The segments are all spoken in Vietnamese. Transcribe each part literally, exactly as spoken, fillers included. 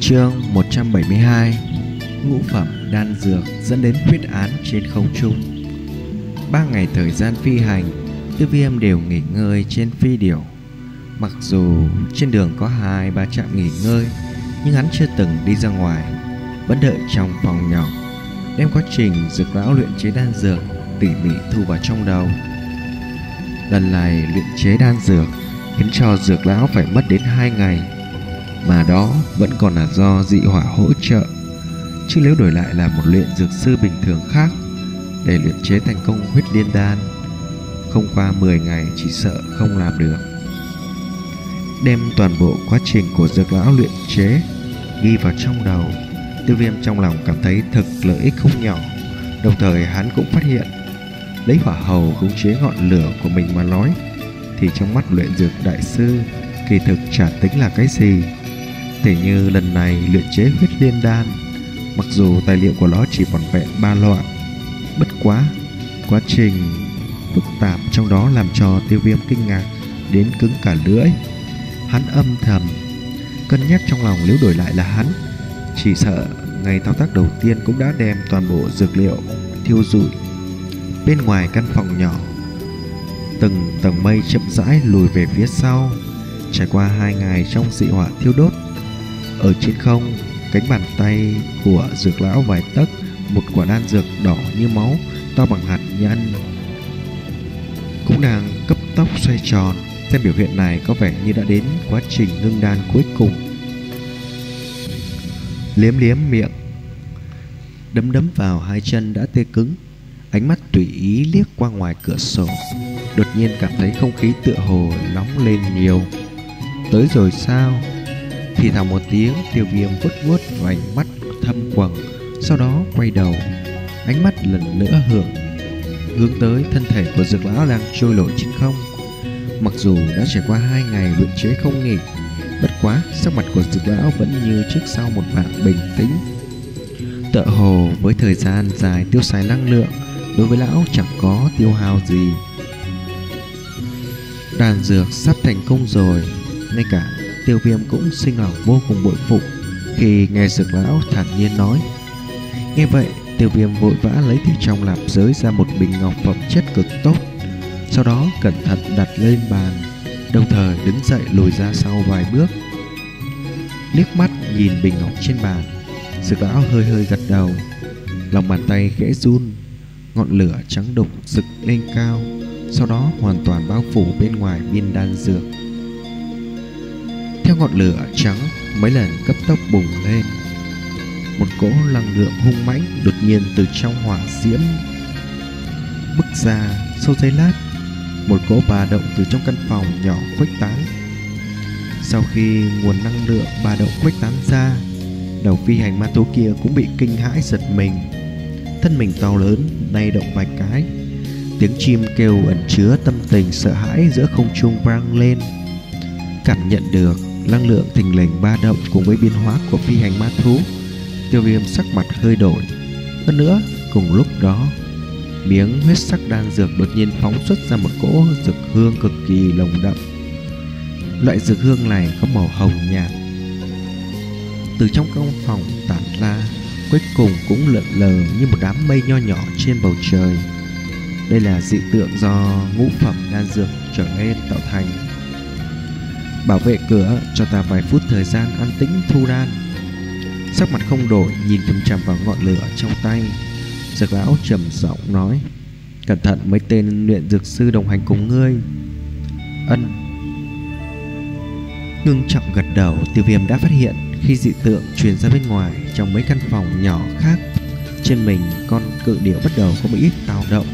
Chương một trăm bảy mươi hai. Ngũ phẩm đan dược dẫn đến quyết án trên không trung. Ba ngày thời gian phi hành, Tiêu Viêm đều nghỉ ngơi trên phi điểu. Mặc dù trên đường có hai ba trạm nghỉ ngơi, nhưng hắn chưa từng đi ra ngoài, vẫn đợi trong phòng nhỏ, đem quá trình dược lão luyện chế đan dược tỉ mỉ thu vào trong đầu. Lần này luyện chế đan dược khiến cho dược lão phải mất đến hai ngày, mà đó vẫn còn là do dị hỏa hỗ trợ, chứ nếu đổi lại là một luyện dược sư bình thường khác, để luyện chế thành công huyết liên đan, không qua mười ngày chỉ sợ không làm được. Đem toàn bộ quá trình của dược lão luyện chế ghi vào trong đầu, Tiêu Viêm trong lòng cảm thấy thực lợi ích không nhỏ. Đồng thời hắn cũng phát hiện, lấy hỏa hầu khống chế ngọn lửa của mình mà nói, thì trong mắt luyện dược đại sư kỳ thực chả tính là cái gì. Tỉ như lần này luyện chế huyết liên đan, mặc dù tài liệu của nó chỉ vỏn vẹn ba loại, bất quá quá trình phức tạp trong đó làm cho Tiêu Viêm kinh ngạc đến cứng cả lưỡi. Hắn âm thầm cân nhắc trong lòng, nếu đổi lại là hắn, chỉ sợ ngày thao tác đầu tiên cũng đã đem toàn bộ dược liệu thiêu rụi. Bên ngoài căn phòng nhỏ, từng tầng mây chậm rãi lùi về phía sau. Trải qua hai ngày trong dị hỏa thiêu đốt, ở trên không, cánh bàn tay của dược lão vài tấc, một quả đan dược đỏ như máu, to bằng hạt nhân, cũng đang cấp tốc xoay tròn. Xem biểu hiện này có vẻ như đã đến quá trình ngưng đan cuối cùng. Liếm liếm miệng, đấm đấm vào hai chân đã tê cứng, ánh mắt tùy ý liếc qua ngoài cửa sổ, đột nhiên cảm thấy không khí tựa hồ nóng lên nhiều. Tới rồi sao? Thì thào một tiếng, Tiêu Viêm vuốt vuốt vành mắt thâm quầng, sau đó quay đầu, ánh mắt lần nữa hưởng hướng tới thân thể của dược lão đang trôi nổi trên không. Mặc dù đã trải qua hai ngày luyện chế không nghỉ, bất quá sắc mặt của dược lão vẫn như trước sau một dạng bình tĩnh. Tựa hồ với thời gian dài tiêu xài năng lượng, đối với lão chẳng có tiêu hao gì. Đan dược sắp thành công rồi, ngay cả Tiêu Viêm cũng sinh lòng vô cùng bội phục khi nghe dược lão thản nhiên nói. Nghe vậy, Tiêu Viêm vội vã lấy từ trong lạp giới ra một bình ngọc phẩm chất cực tốt, sau đó cẩn thận đặt lên bàn, đồng thời đứng dậy lùi ra sau vài bước. Liếc mắt nhìn bình ngọc trên bàn, dược lão hơi hơi gật đầu, lòng bàn tay khẽ run, ngọn lửa trắng đục rực lên cao, sau đó hoàn toàn bao phủ bên ngoài viên đan dược. Theo ngọn lửa trắng mấy lần cấp tốc bùng lên, một cỗ năng lượng hung mãnh đột nhiên từ trong hỏa diễm bức ra. Sau giây lát, một cỗ ba động từ trong căn phòng nhỏ khuếch tán. Sau khi nguồn năng lượng ba động khuếch tán ra, đầu phi hành ma thú kia cũng bị kinh hãi giật mình, thân mình to lớn lay động vài cái, tiếng chim kêu ẩn chứa tâm tình sợ hãi giữa không trung vang lên. Cảm nhận được năng lượng thình lình ba động cùng với biến hóa của phi hành ma thú, Tiêu Viêm sắc mặt hơi đổi. Hơn nữa, cùng lúc đó, miếng huyết sắc đan dược đột nhiên phóng xuất ra một cỗ dược hương cực kỳ nồng đậm. Loại dược hương này có màu hồng nhạt, từ trong căn phòng tản ra, cuối cùng cũng lượn lờ như một đám mây nho nhỏ trên bầu trời. Đây là dị tượng do ngũ phẩm đan dược trở nên tạo thành. Bảo vệ cửa, cho ta vài phút thời gian an tĩnh thu đan. Sắc mặt không đổi, nhìn chằm chằm vào ngọn lửa trong tay, dược lão trầm giọng nói. Cẩn thận mấy tên luyện dược sư đồng hành cùng ngươi. Ân. Ngưng trọng gật đầu. Tiêu Viêm đã phát hiện khi dị tượng truyền ra bên ngoài, trong mấy căn phòng nhỏ khác, trên mình con cự điểu bắt đầu có một ít dao động.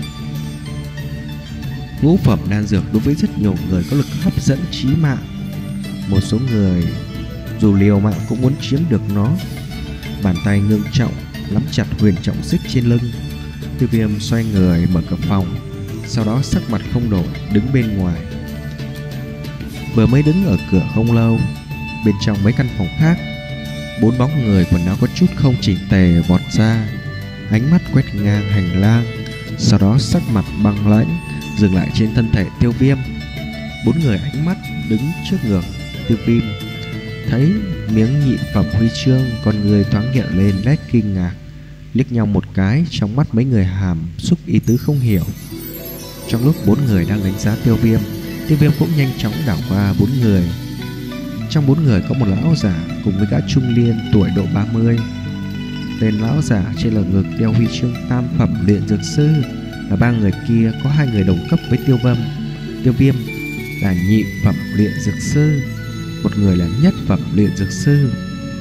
Ngũ phẩm đan dược đối với rất nhiều người có lực hấp dẫn chí mạng. Một số người dù liều mạng cũng muốn chiếm được nó. Bàn tay ngưng trọng nắm chặt huyền trọng xích trên lưng. Tiêu Viêm xoay người mở cửa phòng, sau đó sắc mặt không đổi đứng bên ngoài. Vừa mới đứng ở cửa không lâu, bên trong mấy căn phòng khác, bốn bóng người quần áo có chút không chỉnh tề vọt ra, ánh mắt quét ngang hành lang, sau đó sắc mặt băng lãnh dừng lại trên thân thể Tiêu Viêm. Bốn người ánh mắt đứng trước ngược Tiêu Viêm, thấy miếng nhị phẩm huy chương, con người thoáng hiện lên nét kinh ngạc. Liếc nhau một cái, trong mắt mấy người hàm xúc ý tứ không hiểu. Trong lúc bốn người đang đánh giá Tiêu Viêm, Tiêu Viêm cũng nhanh chóng đảo qua bốn người. Trong bốn người có một lão giả cùng với gã trung niên tuổi độ ba mươi. Tên lão giả trên lồng ngực đeo huy chương tam phẩm luyện dược sư, và ba người kia có hai người đồng cấp với Tiêu Viêm. Tiêu Viêm là nhị phẩm luyện dược sư, một người là nhất phẩm luyện dược sư.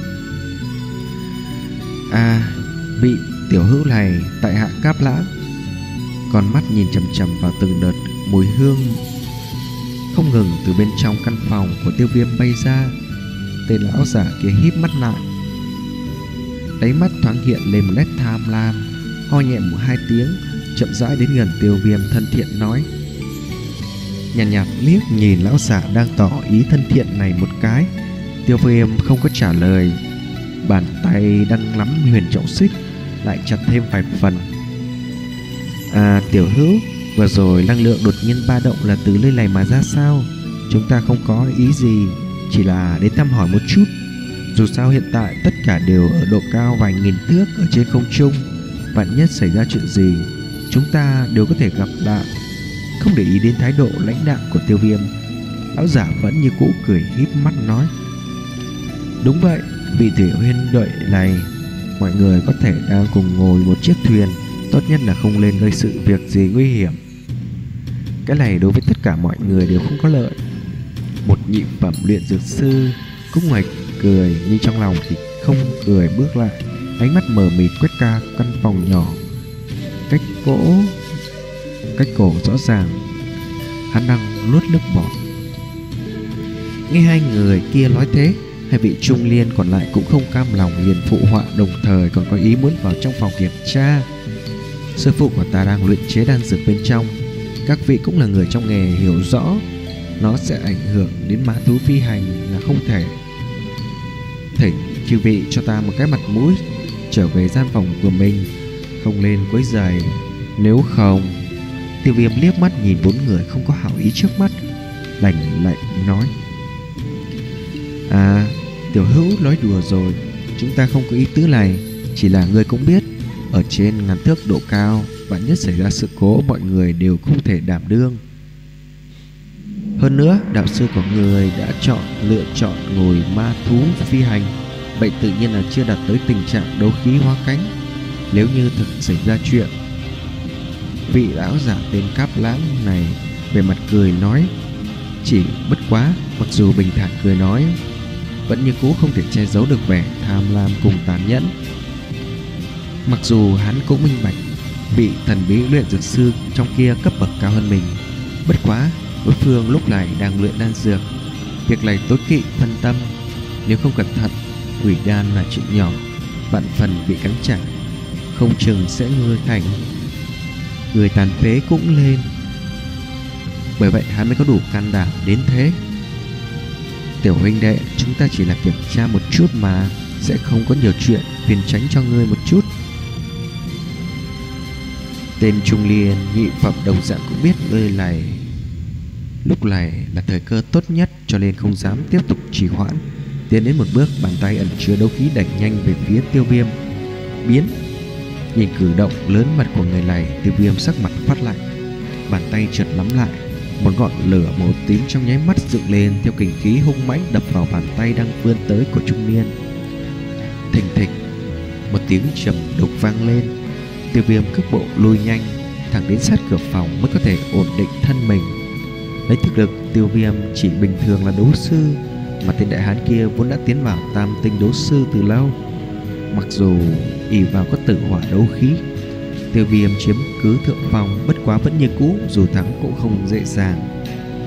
À, vị tiểu hữu này tại hạ Cáp Lãng. Con mắt nhìn chằm chằm vào từng đợt mùi hương không ngừng từ bên trong căn phòng của Tiêu Viêm bay ra. Tên lão giả kia híp mắt lại, đáy mắt thoáng hiện lên một nét tham lam, ho nhẹ một hai tiếng, chậm rãi đến gần Tiêu Viêm, thân thiện nói. Nhàn nhạt, nhạt liếc nhìn lão giả đang tỏ ý thân thiện này một cái. Tiêu Viêm không có trả lời, bàn tay đang nắm huyền trọng xích lại chặt thêm vài phần. À, tiểu hữu, vừa rồi năng lượng đột nhiên ba động là từ nơi này mà ra sao? Chúng ta không có ý gì, chỉ là đến thăm hỏi một chút. Dù sao hiện tại tất cả đều ở độ cao vài nghìn thước ở trên không trung, vạn nhất xảy ra chuyện gì, chúng ta đều có thể gặp lại. Không để ý đến thái độ lãnh đạm của Tiêu Viêm, lão giả vẫn như cũ cười híp mắt nói. Đúng vậy, vị tiểu huynh đệ này, mọi người có thể đang cùng ngồi một chiếc thuyền, tốt nhất là không lên gây sự việc gì nguy hiểm. Cái này đối với tất cả mọi người đều không có lợi. Một nhị phẩm luyện dược sư cũng ngoài cười, nhưng trong lòng thì không cười bước lại, ánh mắt mờ mịt quét qua căn phòng nhỏ. Cách cổ Cách cổ rõ ràng, hắn đang nuốt nước bọt. Nghe hai người kia nói thế, hai vị trung niên còn lại cũng không cam lòng, liền phụ họa, đồng thời còn có ý muốn vào trong phòng kiểm tra. Sư phụ của ta đang luyện chế đan dược bên trong, các vị cũng là người trong nghề, hiểu rõ nó sẽ ảnh hưởng đến má thú phi hành là không thể. Thỉnh chư vị cho ta một cái mặt mũi, trở về gian phòng của mình, không lên quấy rầy, nếu không. Tiêu Viêm liếc mắt nhìn bốn người không có hảo ý trước mắt, lạnh lạnh nói. À, tiểu hữu nói đùa rồi, chúng ta không có ý tứ này, chỉ là người cũng biết, ở trên ngàn thước độ cao, vạn nhất xảy ra sự cố, mọi người đều không thể đảm đương. Hơn nữa, đạo sư của người đã chọn lựa chọn ngồi ma thú phi hành, vậy tự nhiên là chưa đạt tới tình trạng đấu khí hóa cánh. Nếu như thực xảy ra chuyện, vị lão giả tên Cáp Lãng này về mặt cười nói, chỉ bất quá, mặc dù bình thản cười nói, vẫn như cũ không thể che giấu được vẻ tham lam cùng tàn nhẫn. Mặc dù hắn cũng minh bạch vị thần bí luyện dược sư trong kia cấp bậc cao hơn mình, bất quá đối phương lúc này đang luyện đan dược, việc này tối kỵ phân tâm, nếu không cẩn thận, hủy đan là chuyện nhỏ, vạn phần bị cắn trả, không chừng sẽ ngươi thành người tàn phế cũng lên. Bởi vậy hắn mới có đủ can đảm đến thế. Tiểu huynh đệ, chúng ta chỉ là kiểm tra một chút mà, sẽ không có nhiều chuyện, phiền tránh cho ngươi một chút. Tên trung niên nhị phẩm đồng dạng cũng biết nơi này lúc này là thời cơ tốt nhất, cho nên không dám tiếp tục trì hoãn, tiến đến một bước, bàn tay ẩn chứa đấu khí đẩy nhanh về phía Tiêu Viêm. Biến! Nhìn cử động lớn mật của người này, Tiêu Viêm sắc mặt phát lạnh, bàn tay chợt nắm lại, một ngọn lửa màu tím trong nháy mắt dựng lên theo kình khí hung mãnh đập vào bàn tay đang vươn tới của trung niên. Thình thịch, một tiếng trầm đục vang lên. Tiêu Viêm cước bộ lùi nhanh, thẳng đến sát cửa phòng mới có thể ổn định thân mình. Lấy thực lực Tiêu Viêm chỉ bình thường là đấu sư, mà tên đại hán kia vốn đã tiến vào tam tinh đấu sư từ lâu. Mặc dù ỷ vào có tử hỏa đấu khí, Tiêu Viêm chiếm cứ thượng phòng, bất quá vẫn như cũ, dù thắng cũng không dễ dàng.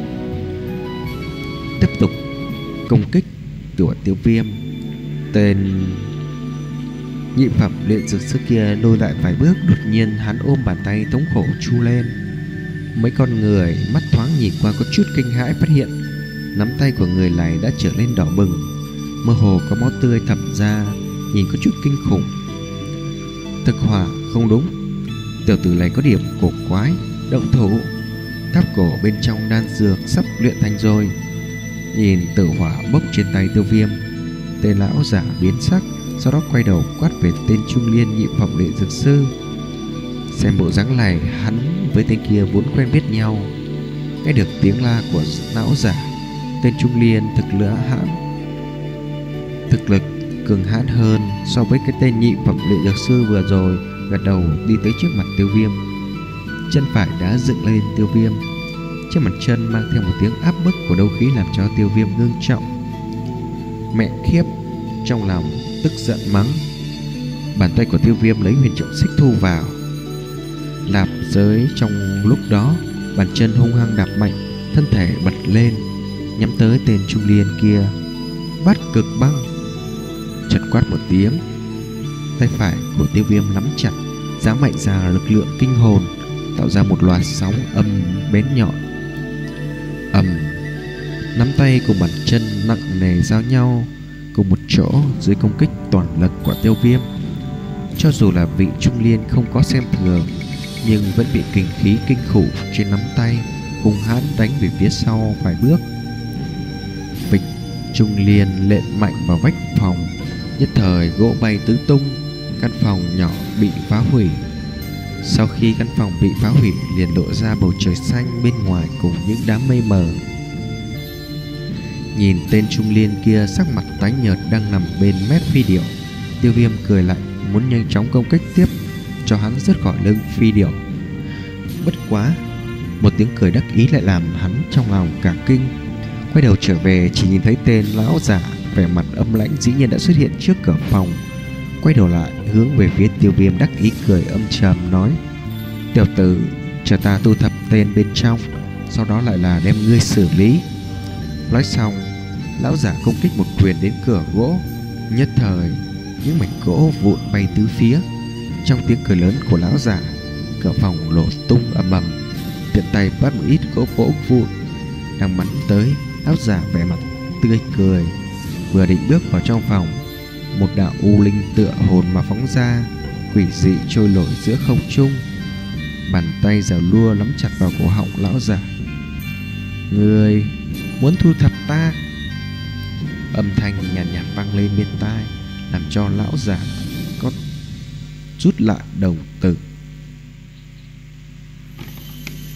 Tiếp tục công kích của Tiêu Viêm, tên nhị phẩm luyện dược sư kia lùi lại vài bước, đột nhiên hắn ôm bàn tay thống khổ chu lên. Mấy con người mắt thoáng nhìn qua có chút kinh hãi, phát hiện nắm tay của người này đã trở lên đỏ bừng, mơ hồ có máu tươi thẩm ra, nhìn có chút kinh khủng. Thực hỏa không đúng, tiểu tử này có điểm cổ quái. Động thủ, tháp cổ bên trong đan dược sắp luyện thành rồi. Nhìn tử hỏa bốc trên tay Tiêu Viêm, Tên lão giả biến sắc, sau đó quay đầu quát về tên trung niên nhị phẩm luyện dược sư. Xem bộ dáng này, hắn với tên kia vốn quen biết nhau. Nghe được tiếng la của lão giả, tên trung niên thực lửa hãn thực lực cường hãn hơn so với cái tên nhị phẩm luyện dược sư vừa rồi, gật đầu đi tới trước mặt Tiêu Viêm. Chân phải đã dựng lên Tiêu Viêm, trên mặt chân mang theo một tiếng áp bức của đấu khí làm cho Tiêu Viêm ngưng trọng. Mẹ khiếp, trong lòng tức giận mắng. Bàn tay của Tiêu Viêm lấy huyền trọng xích thu vào, lạp giới trong lúc đó, bàn chân hung hăng đạp mạnh, thân thể bật lên, nhắm tới tên trung niên kia. Bát cực băng. Chợt quát một tiếng, tay phải của Tiêu Viêm nắm chặt, giáng mạnh ra lực lượng kinh hồn, tạo ra một loạt sóng âm bén nhọn. Ầm, nắm tay cùng bàn chân nặng nề giao nhau cùng một chỗ dưới công kích toàn lực của Tiêu Viêm. Cho dù là vị trung niên không có xem thường, nhưng vẫn bị kình khí kinh khủng trên nắm tay hung hãn đánh về phía sau vài bước. Vịch, trung niên lện mạnh vào vách phòng, nhất thời gỗ bay tứ tung, căn phòng nhỏ bị phá hủy. Sau khi căn phòng bị phá hủy, liền lộ ra bầu trời xanh bên ngoài cùng những đám mây mờ. Nhìn tên trung niên kia sắc mặt tái nhợt đang nằm bên mép phi điểu, Tiêu Viêm cười lạnh, muốn nhanh chóng công kích tiếp cho hắn rớt khỏi lưng phi điểu. Bất quá, một tiếng cười đắc ý lại làm hắn trong lòng cả kinh. Quay đầu trở về, chỉ nhìn thấy tên lão giả vẻ mặt âm lãnh dĩ nhiên đã xuất hiện trước cửa phòng. Quay đầu lại hướng về phía Tiêu Viêm đắc ý cười âm trầm nói: "Tiểu tử, chờ ta thu thập tên bên trong, sau đó lại là đem ngươi xử lý." Nói xong, lão giả công kích một quyền đến cửa gỗ. Nhất thời, những mảnh gỗ vụn bay tứ phía. Trong tiếng cười lớn của lão giả, cửa phòng nổ tung ầm ầm, tiện tay bắt một ít gỗ vỗ vụn đang bắn tới. Lão giả vẻ mặt tươi cười, vừa định bước vào trong phòng, một đạo u linh tựa hồn mà phóng ra, quỷ dị trôi nổi giữa không trung. Bàn tay giàu lua nắm chặt vào cổ họng lão giả. "Ngươi muốn thu thập ta?" Âm thanh nhàn nhạt, nhạt vang lên bên tai, làm cho lão giả có rút lại đầu tử.